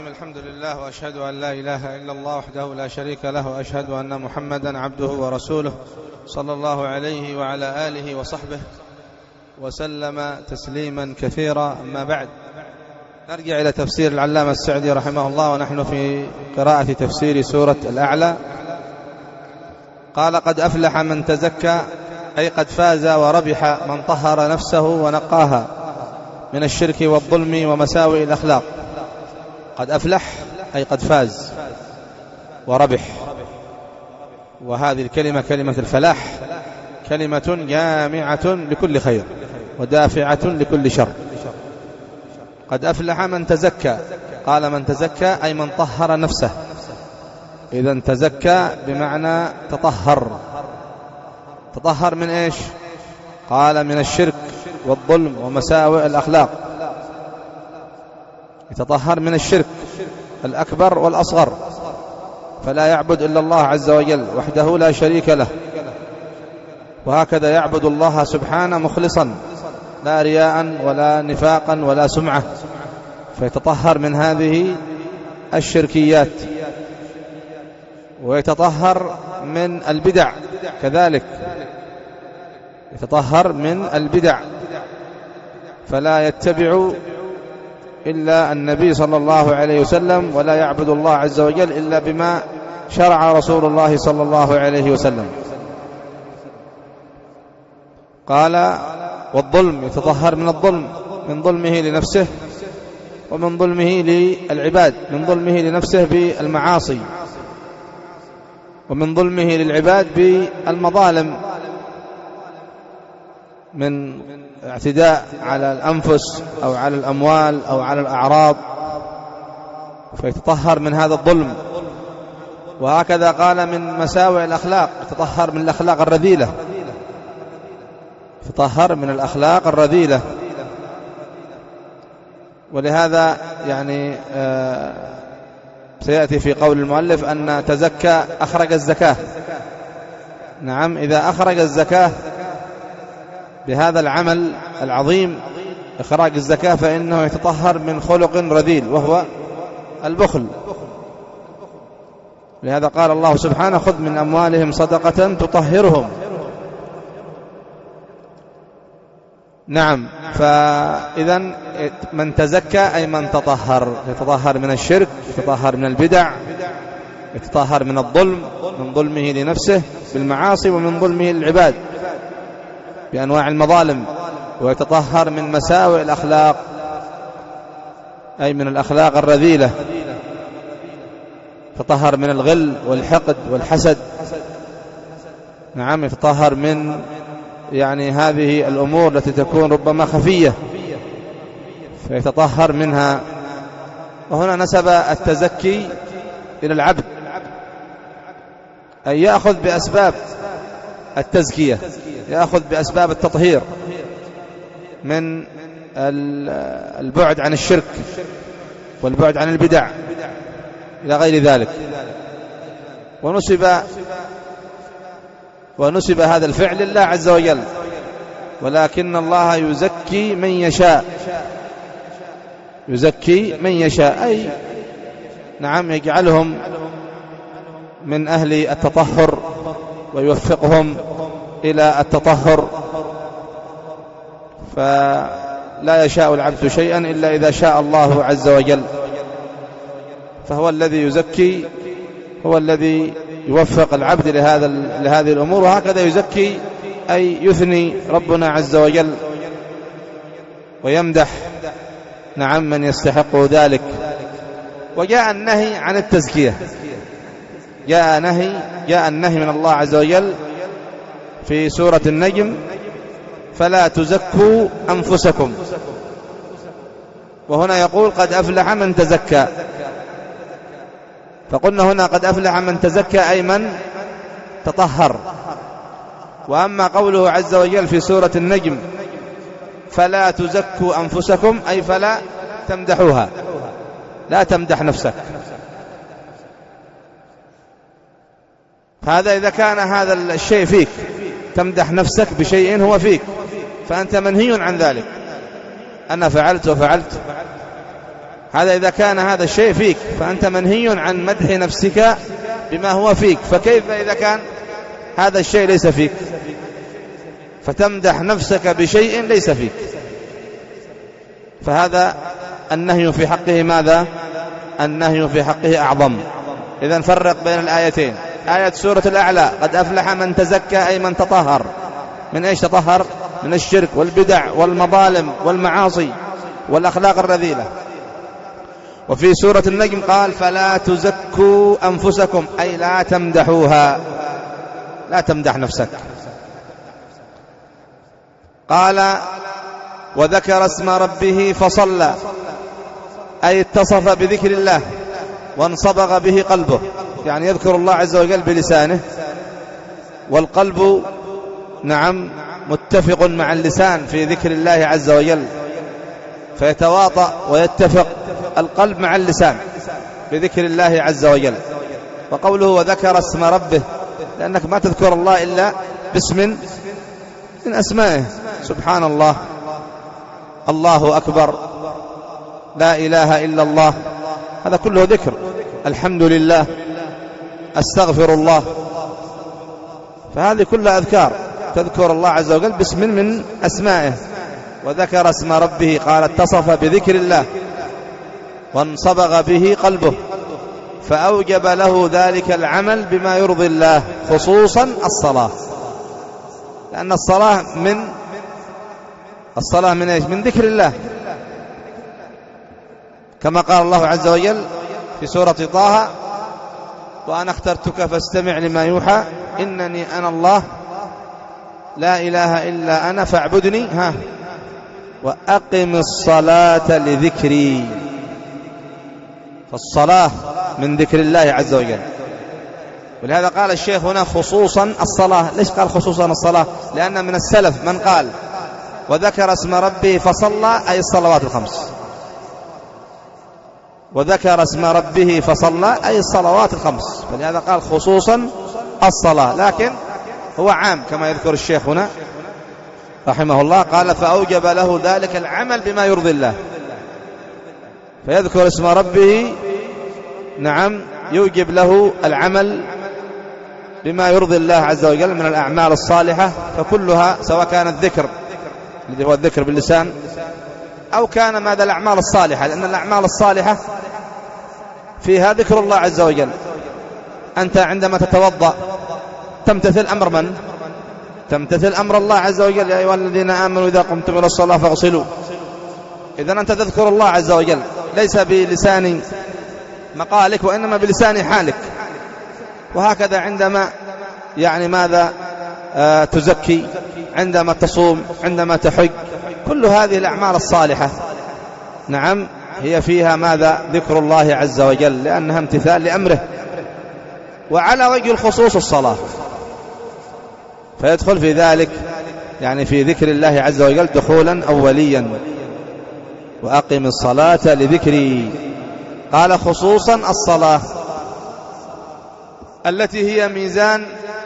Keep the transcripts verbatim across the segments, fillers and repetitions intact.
الحمد لله وأشهد أن لا إله إلا الله وحده لا شريك له وأشهد أن محمدا عبده ورسوله صلى الله عليه وعلى آله وصحبه وسلم تسليما كثيرا. أما بعد، نرجع إلى تفسير العلامة السعدي رحمه الله ونحن في قراءة تفسير سورة الأعلى. قال: قد أفلح من تزكى، أي قد فاز وربح من طهر نفسه ونقاها من الشرك والظلم ومساوئ الأخلاق. قد أفلح أي قد فاز وربح، وهذه الكلمة كلمة الفلاح كلمة جامعة لكل خير ودافعة لكل شر. قد أفلح من تزكى، قال من تزكى أي من طهر نفسه. إذن تزكى بمعنى تطهر. تطهر من إيش؟ قال من الشرك والظلم ومساوئ الأخلاق. يتطهر من الشرك الأكبر والأصغر، فلا يعبد إلا الله عز وجل وحده لا شريك له، وهكذا يعبد الله سبحانه مخلصا لا رياء ولا نفاقا ولا سمعة، فيتطهر من هذه الشركيات. ويتطهر من البدع كذلك، يتطهر من البدع، فلا يتبع إلا النبي صلى الله عليه وسلم، ولا يعبد الله عز وجل إلا بما شرع رسول الله صلى الله عليه وسلم. قال: والظلم، يتطهر من الظلم، من ظلمه لنفسه ومن ظلمه للعباد، من ظلمه لنفسه بالمعاصي ومن ظلمه للعباد بالمظالم، من اعتداء على الأنفس أو على الأموال أو على الأعراض، فيتطهر من هذا الظلم. وهكذا قال من مساوئ الأخلاق، يتطهر من الأخلاق الرذيلة، يتطهر من الأخلاق الرذيلة. ولهذا يعني آه سيأتي في قول المؤلف أن تزكى أخرج الزكاة. نعم، إذا أخرج الزكاة بهذا العمل العظيم إخراج الزكاة، فإنه يتطهر من خلق رذيل وهو البخل. لهذا قال الله سبحانه: خذ من أموالهم صدقة تطهرهم. نعم، فإذا من تزكى أي من تطهر، يتطهر من الشرك، يتطهر من البدع، يتطهر من الظلم، من ظلمه لنفسه بالمعاصي ومن ظلمه للعباد بأنواع المظالم، ويتطهر من مساوئ الأخلاق أي من الأخلاق الرذيلة. يتطهر من الغل والحقد والحسد. نعم، يتطهر من يعني هذه الأمور التي تكون ربما خفية، فيتطهر منها. وهنا نسب التزكي إلى العبد، أي يأخذ بأسباب التزكية، يأخذ بأسباب التطهير من البعد عن الشرك والبعد عن البدع إلى غير ذلك. ونسب ونسب هذا الفعل لله عز وجل، ولكن الله يزكي من يشاء، يزكي من يشاء، أي نعم يجعلهم من أهل التطهر ويوفقهم إلى التطهر. فلا يشاء العبد شيئا إلا إذا شاء الله عز وجل، فهو الذي يزكي، هو الذي يوفق العبد لهذا لهذه الأمور. وهكذا يزكي أي يثني ربنا عز وجل ويمدح نعم من يستحق ذلك. وجاء النهي عن التزكية، جاء نهي جاء النهي من الله عز وجل في سورة النجم: فلا تزكوا أنفسكم. وهنا يقول: قد أفلح من تزكى. فقلنا هنا قد أفلح من تزكى أي من تطهر. وأما قوله عز وجل في سورة النجم: فلا تزكوا أنفسكم، أي فلا تمدحوها، لا تمدح نفسك. هذا إذا كان هذا الشيء فيك، تمدح نفسك بشيء هو فيك، فأنت منهي عن ذلك. أنا فعلت وفعلت، هذا إذا كان هذا الشيء فيك، فأنت منهي عن مدح نفسك بما هو فيك، فكيف إذا كان هذا الشيء ليس فيك فتمدح نفسك بشيء ليس فيك؟ فهذا النهي في حقه ماذا؟ النهي في حقه أعظم. إذن فرق بين الآيتين. آية سورة الأعلى قد أفلح من تزكى أي من تطهر. من إيش تطهر؟ من الشرك والبدع والمظالم والمعاصي والأخلاق الرذيلة. وفي سورة النجم قال فلا تزكوا أنفسكم أي لا تمدحوها، لا تمدح نفسك. قال وذكر اسم ربه فصلى أي اتصف بذكر الله وانصبغ به قلبه، يعني يذكر الله عز وجل بلسانه، والقلب نعم متفق مع اللسان في ذكر الله عز وجل، فيتواطأ ويتفق القلب مع اللسان بذكر الله عز وجل. وقوله وذكر اسم ربه لأنك ما تذكر الله إلا باسم من أسمائه، سبحان الله، الله أكبر، لا إله إلا الله، هذا كله ذكر، الحمد لله، أستغفر الله، فهذه كلها أذكار تذكر الله عز وجل باسم من أسمائه. وذكر اسم ربه قال اتصف بذكر الله وانصبغ به قلبه، فأوجب له ذلك العمل بما يرضي الله، خصوصا الصلاة، لأن الصلاة من الصلاة من إيش؟ من ذكر الله، كما قال الله عز وجل في سورة طه وأنا اخترتك فاستمع لما يوحى إنني أنا الله لا إله إلا أنا فاعبدني ها وأقم الصلاة لذكري. فالصلاة من ذكر الله عز وجل، ولهذا قال الشيخ هنا خصوصا الصلاة. ليش قال خصوصا الصلاة؟ لأن من السلف من قال وذكر اسم ربه فصلى أي الصلوات الخمس، وذكر اسم ربه فصلى أي الصلوات الخمس، فلهذا قال خصوصا الصلاة، لكن هو عام كما يذكر الشيخ هنا رحمه الله. قال فأوجب له ذلك العمل بما يرضي الله، فيذكر اسم ربه نعم يوجب له العمل بما يرضي الله عز وجل من الأعمال الصالحة، فكلها سواء كان الذكر الذي هو الذكر باللسان أو كان ماذا الأعمال الصالحة، لأن الأعمال الصالحة فيها ذكر الله عز وجل. أنت عندما تتوضأ تمتثل أمر من؟ تمتثل أمر الله عز وجل، يا أيها الذين آمنوا إذا قمتم إلى الصلاة فاغسلوا. إذن أنت تذكر الله عز وجل ليس بلسان مقالك وإنما بلسان حالك. وهكذا عندما يعني ماذا آه تزكي، عندما تصوم، عندما تحج، كل هذه الأعمال الصالحة نعم هي فيها ماذا؟ ذكر الله عز وجل، لأنها امتثال لأمره. وعلى وجه الخصوص الصلاة، فيدخل في ذلك يعني في ذكر الله عز وجل دخولا أوليا، وأقم الصلاة لذكري. قال خصوصا الصلاة التي هي ميزان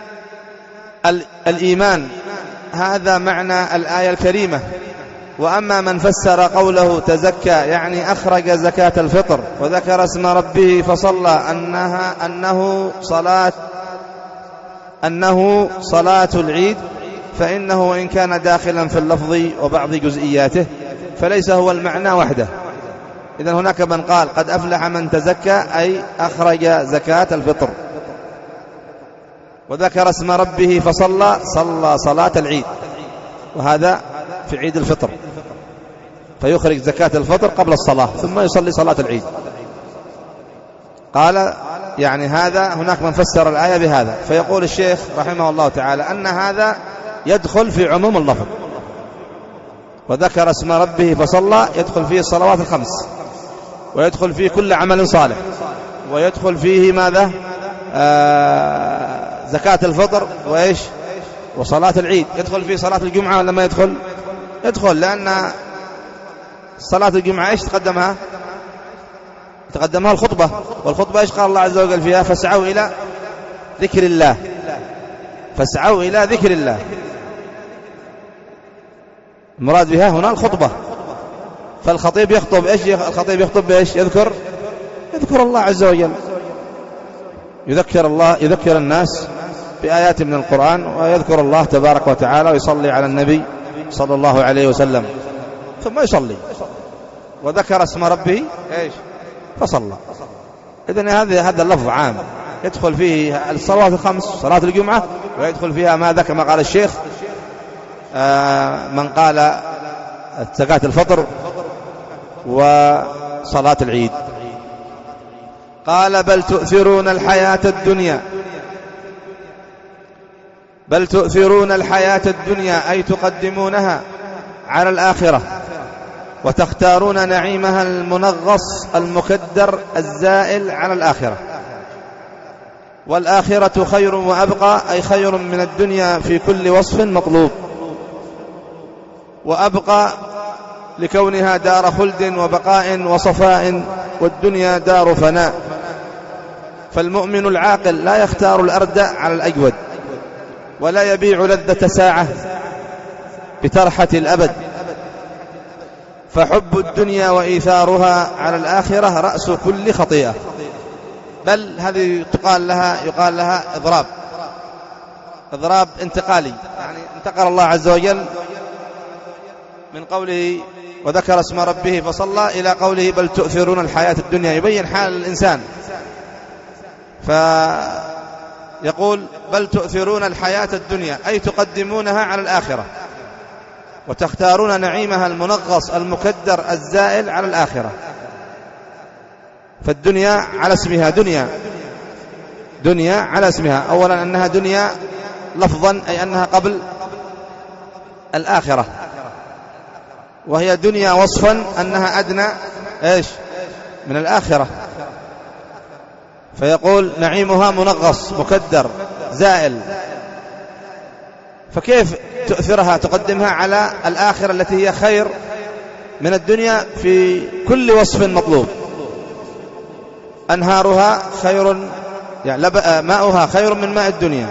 الإيمان، هذا معنى الآية الكريمة. وأما من فسر قوله تزكى يعني أخرج زكاة الفطر وذكر اسم ربه فصلى أنها أنه صلاة أنه صلاة العيد، فإنه وإن كان داخلا في اللفظ وبعض جزئياته فليس هو المعنى وحده. إذن هناك من قال قد أفلح من تزكى أي أخرج زكاة الفطر، وذكر اسم ربه فصلى صلى صلاة العيد، وهذا في عيد الفطر، فيخرج زكاة الفطر قبل الصلاة ثم يصلي صلاة العيد. قال يعني هذا هناك من فسر الآية بهذا، فيقول الشيخ رحمه الله تعالى أن هذا يدخل في عموم اللفظ، وذكر اسم ربه فصلى يدخل فيه الصلوات الخمس، ويدخل فيه كل عمل صالح، ويدخل فيه ماذا؟ آه زكاة الفطر وإيش؟ وصلاة العيد. يدخل فيه صلاة الجمعة ولا ما يدخل؟ يدخل، لأن صلاة الجمعة إيش تقدمها؟ تقدمها الخطبة، والخطبة إيش قال الله عز وجل فيها؟ فاسعوا إلى ذكر الله، فاسعوا إلى ذكر الله، المراد بها هنا الخطبة. فالخطيب يخطب إيش؟ الخطيب يخطب بإيش؟ يذكر يذكر الله عز وجل، يذكر الله، يذكر الناس بآيات من القرآن، ويذكر الله تبارك وتعالى، ويصلي على النبي صلى الله عليه وسلم، ثم يصلي وذكر اسم ربه إيش؟ فصلى. إذن هذا هذا اللفظ عام يدخل فيه الصلوات الخمس، صلاة الجمعة، ويدخل فيها ما ذكر ما قال الشيخ آه من قال زكاة الفطر وصلاة العيد. قال بل تؤثرون الحياة الدنيا، بل تؤثرون الحياة الدنيا أي تقدمونها على الآخرة، وتختارون نعيمها المنغص المكدر الزائل على الآخرة، والآخرة خير وأبقى أي خير من الدنيا في كل وصف مطلوب، وأبقى لكونها دار خلد وبقاء وصفاء، والدنيا دار فناء. فالمؤمن العاقل لا يختار الأرد على الأجود، ولا يبيع لذة ساعة بترحة الأبد، فحب الدنيا وإيثارها على الآخرة رأس كل خطيئة. بل هذه تقال لها يقال لها إضراب، إضراب انتقالي، يعني انتقل الله عز وجل من قوله وذكر اسم ربه فصلى إلى قوله بل تؤثرون الحياة الدنيا، يبين حال الإنسان. فيقول بل تؤثرون الحياة الدنيا أي تقدمونها على الآخرة، وتختارون نعيمها المنغص المكدر الزائل على الآخرة. فالدنيا على اسمها دنيا، دنيا على اسمها، أولا أنها دنيا لفظا أي أنها قبل الآخرة، وهي دنيا وصفا أنها أدنى إيش من الآخرة. فيقول نعيمها منغص مكدر زائل، فكيف تؤثرها تقدمها على الآخرة التي هي خير من الدنيا في كل وصف مطلوب؟ أنهارها خير، يعني ماؤها خير من ماء الدنيا،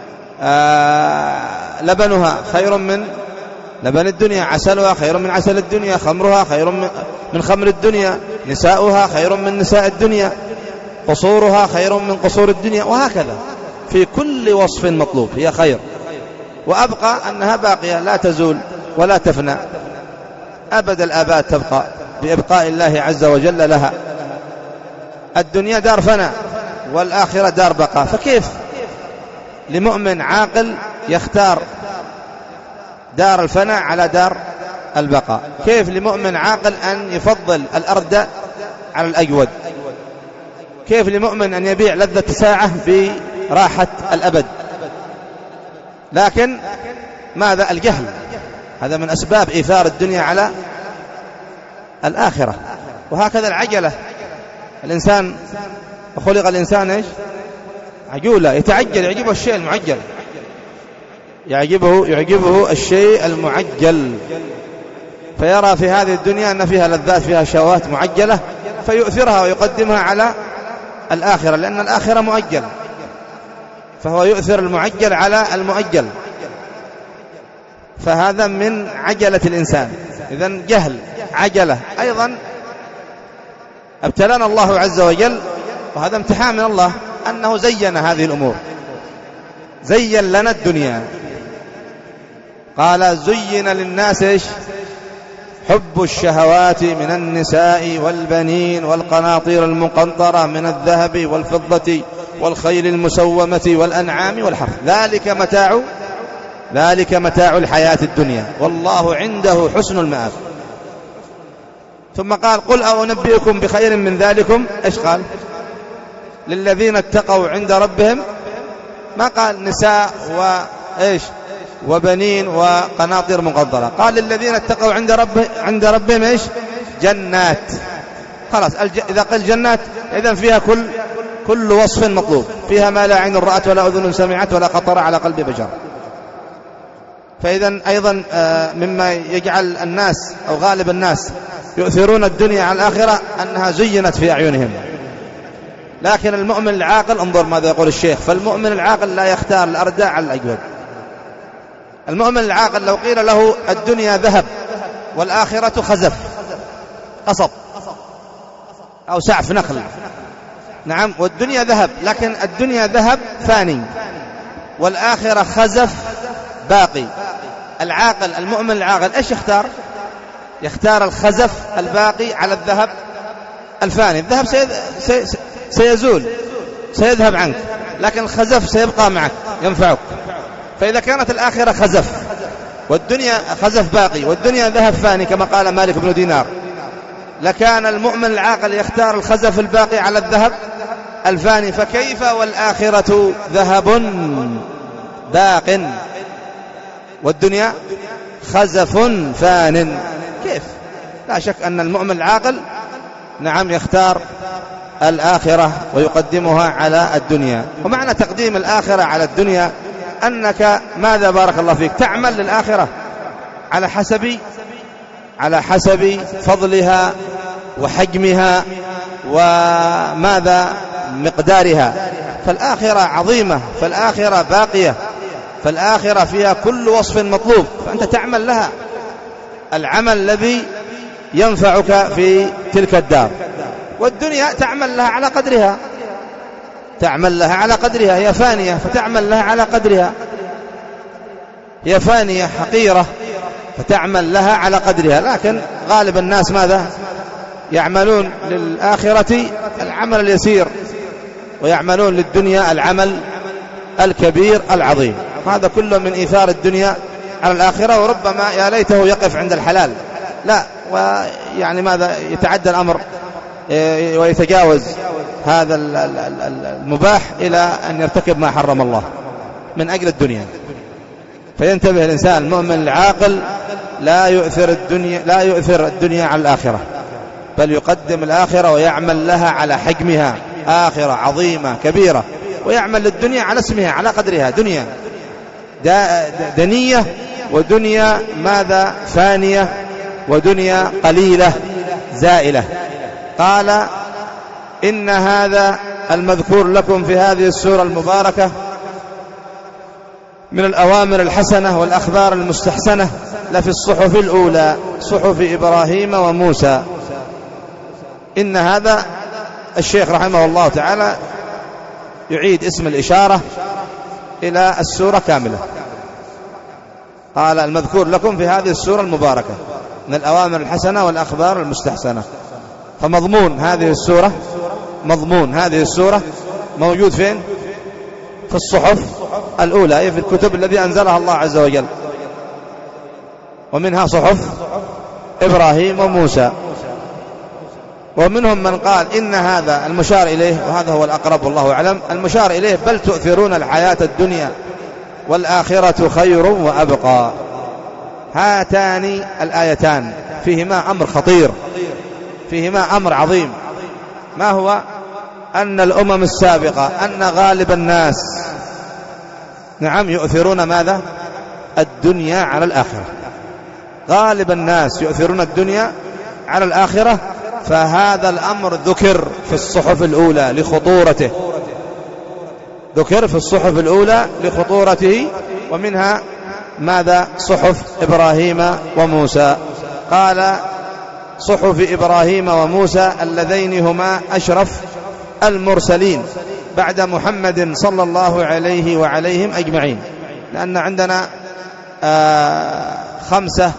آه لبنها خير من لبن الدنيا، عسلها خير من عسل الدنيا، خمرها خير من خمر الدنيا، نساؤها خير من نساء الدنيا، قصورها خير من قصور الدنيا، وهكذا في كل وصف مطلوب هي خير. وأبقى أنها باقية لا تزول ولا تفنى أبد الآباد، تبقى بإبقاء الله عز وجل لها. الدنيا دار فناء والآخرة دار بقاء، فكيف لمؤمن عاقل يختار دار الفناء على دار البقاء؟ كيف لمؤمن عاقل أن يفضل الأرض على الأجود؟ كيف لمؤمن أن يبيع لذة ساعة براحة الأبد؟ لكن ماذا؟ الجهل، هذا من أسباب إيثار الدنيا على الآخرة. وهكذا العجلة، الإنسان خلق الإنسان إيش؟ عجولة، يتعجل، يعجبه الشيء المعجل، يعجبه يعجبه الشيء المعجل، فيرى في هذه الدنيا أن فيها لذات، فيها شهوات معجلة، فيؤثرها ويقدمها على الآخرة، لأن الآخرة مؤجل، فهو يؤثر المعجل على المؤجل، فهذا من عجلة الإنسان. إذن جهل، عجلة. أيضا ابتلانا الله عز وجل، وهذا امتحان من الله، أنه زين هذه الأمور، زين لنا الدنيا. قال زين للناس إيش؟ حب الشهوات من النساء والبنين والقناطير المقنطرة من الذهب والفضة والخيل المسومة والأنعام والحرث، ذلك متاع ذلك متاع الحياة الدنيا والله عنده حسن المآب. ثم قال قل أنبئكم بخير من ذلكم، إيش قال؟ للذين اتقوا عند ربهم، ما قال نساء وإيش وبنين وقناطير مقنطرة، قال للذين اتقوا عند رب عند ربهم إيش؟ جنات. خلاص الج... إذا قال جنات إذن فيها كل كل وصف مطلوب، فيها ما لا عين رأت ولا أذن سمعت ولا خطر على قلب بشر. فإذن أيضا مما يجعل الناس أو غالب الناس يؤثرون الدنيا على الآخرة أنها زينت في أعينهم. لكن المؤمن العاقل، انظر ماذا يقول الشيخ، فالمؤمن العاقل لا يختار الأردى على الأجود. المؤمن العاقل لو قيل له الدنيا ذهب والآخرة خزف قصب أو سعف نخل. نعم. والدنيا ذهب، لكن الدنيا ذهب فاني، والآخرة خزف باقي. العاقل المؤمن العاقل إيش يختار؟ يختار الخزف الباقي على الذهب الفاني. الذهب سيزول سيذهب عنك، لكن الخزف سيبقى معك ينفعك. فإذا كانت الآخرة خزف والدنيا خزف باقي والدنيا ذهب فاني كما قال مالك بن دينار، لكان المؤمن العاقل يختار الخزف الباقي على الذهب الفاني. فكيف والآخرة ذهب باق والدنيا خزف فان؟ كيف؟ لا شك أن المؤمن العاقل نعم يختار الآخرة ويقدمها على الدنيا. ومعنى تقديم الآخرة على الدنيا أنك ماذا بارك الله فيك تعمل للآخرة على حسب على حسب فضلها وحجمها وماذا مقدارها. فالآخرة عظيمة، فالآخرة باقية، فالآخرة فيها كل وصف مطلوب، فأنت تعمل لها العمل الذي ينفعك في تلك الدار. والدنيا تعمل لها على قدرها، تعمل لها على قدرها، هي فانية فتعمل لها على قدرها، هي فانية حقيرة فتعمل لها على قدرها. لكن غالب الناس ماذا يعملون للآخرة؟ العمل اليسير، ويعملون للدنيا العمل الكبير العظيم. هذا كله من إيثار الدنيا على الآخرة، وربما يا ليته يقف عند الحلال، لا ويعني ماذا يتعدى الأمر ويتجاوز هذا المباح إلى أن يرتكب ما حرم الله من أجل الدنيا. فينتبه الإنسان المؤمن العاقل لا يؤثر الدنيا لا يؤثر الدنيا على الآخرة، بل يقدم الآخرة ويعمل لها على حجمها، آخرة عظيمة كبيرة، ويعمل للدنيا على اسمها على قدرها. دنيا دنية، ودنيا ماذا فانية، ودنيا قليلة زائلة. قال إن هذا المذكور لكم في هذه السورة المباركة من الأوامر الحسنة والأخبار المستحسنة لفي الصحف الأولى، صحف إبراهيم وموسى. إن هذا الشيخ رحمه الله تعالى يعيد اسم الإشارة إلى السورة كاملة. قال المذكور لكم في هذه السورة المباركة من الأوامر الحسنة والأخبار المستحسنة. فمضمون هذه السورة مضمون هذه السورة موجود فين؟ في الصحف الأولى، أي في الكتب التي أنزلها الله عز وجل، ومنها صحف إبراهيم وموسى. ومنهم من قال إن هذا المشار إليه، وهذا هو الأقرب والله أعلم، المشار إليه بل تؤثرون الحياة الدنيا والآخرة خير وأبقى. هاتان الآيتان فيهما أمر خطير، فيهما أمر عظيم. ما هو؟ أن الأمم السابقة أن غالب الناس نعم يؤثرون ماذا؟ الدنيا على الآخرة. غالب الناس يؤثرون الدنيا على الآخرة، فهذا الأمر ذكر في الصحف الأولى لخطورته، ذكر في الصحف الأولى لخطورته، ومنها ماذا؟ صحف إبراهيم وموسى. قال صحف إبراهيم وموسى اللذين هما أشرف المرسلين بعد محمد صلى الله عليه وعليهم أجمعين. لأن عندنا آه خمسة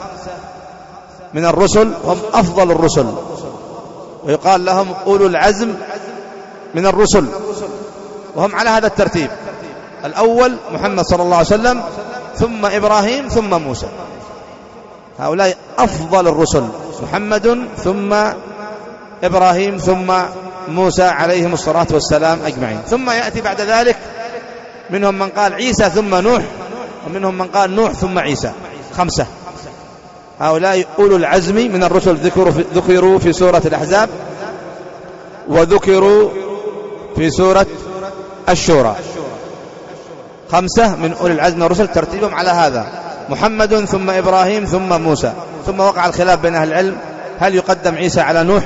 من الرسل هم أفضل الرسل، ويقال لهم أولو العزم من الرسل، وهم على هذا الترتيب: الأول محمد صلى الله عليه وسلم، ثم إبراهيم، ثم موسى. هؤلاء أفضل الرسل، محمد ثم إبراهيم ثم موسى عليهم الصلاة والسلام أجمعين. ثم يأتي بعد ذلك منهم من قال عيسى ثم نوح، ومنهم من قال نوح ثم عيسى. خمسة. هؤلاء أولو العزم من الرسل ذكروا في, ذكروا في سورة الأحزاب، وذكروا في سورة الشورى. خمسة من أولي العزم من الرسل ترتيبهم على هذا: محمد ثم إبراهيم ثم موسى. ثم وقع الخلاف بين أهل العلم هل يقدم عيسى على نوح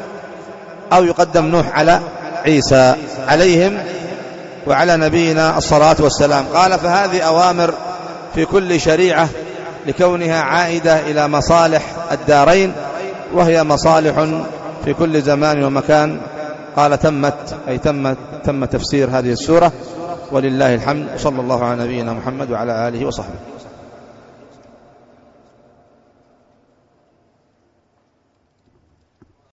أو يقدم نوح على عيسى عليهم وعلى نبينا الصلاة والسلام. قال فهذه أوامر في كل شريعة لكونها عائدة إلى مصالح الدارين وهي مصالح في كل زمان ومكان. قال تمت أي تم تم تفسير هذه السورة، ولله الحمد. صلى الله على نبينا محمد وعلى آله وصحبه.